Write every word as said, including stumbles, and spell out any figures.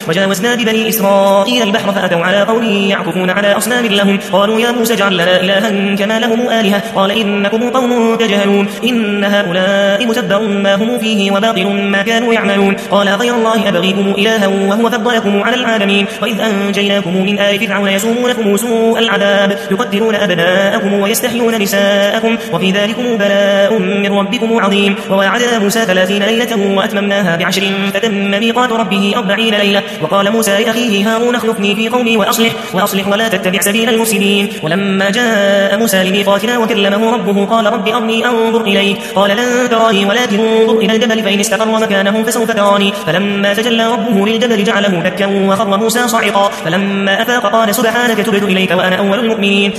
وجاوزنا ببني إسرائيل البحر فأتوا على قوم يعكفون على أصنام لهم قالوا يا موسى اجعل لنا إلها كما لهم آلهة قال إنكم قوم تجهلون إن هؤلاء متبر ما هم فيه وباطل ما كانوا يعملون قال غير الله أبغيكم إلها وهو فضلكم على العالمين وإذ أنجيناكم من آل فرعون يسومونكم سوء العذاب يقتلون أبناءكم ويستحيون نساءكم وفي ذلكم بلاء من ربكم عظيم ووعدنا موسى ثلاثين ليلة وأتممناها بعشر فتم ميقات ربه أربعين ليلة وقال موسى لأخيه هارون اخلفني في قومي وأصلح, وأصلح ولا تتبع سبيل المفسدين ولما جاء موسى لميقاتنا وكلمه ربه قال رب أرني أنظر إليك قال لن تراني ولكن انظر إلى الجبل فإن استقر مكانه فسوف تراني فلما تجلى ربه للجبل جعله دكا وخر موسى صعقا فلما أفاق قال سبحانك تبت إليك وأنا أول المؤمنين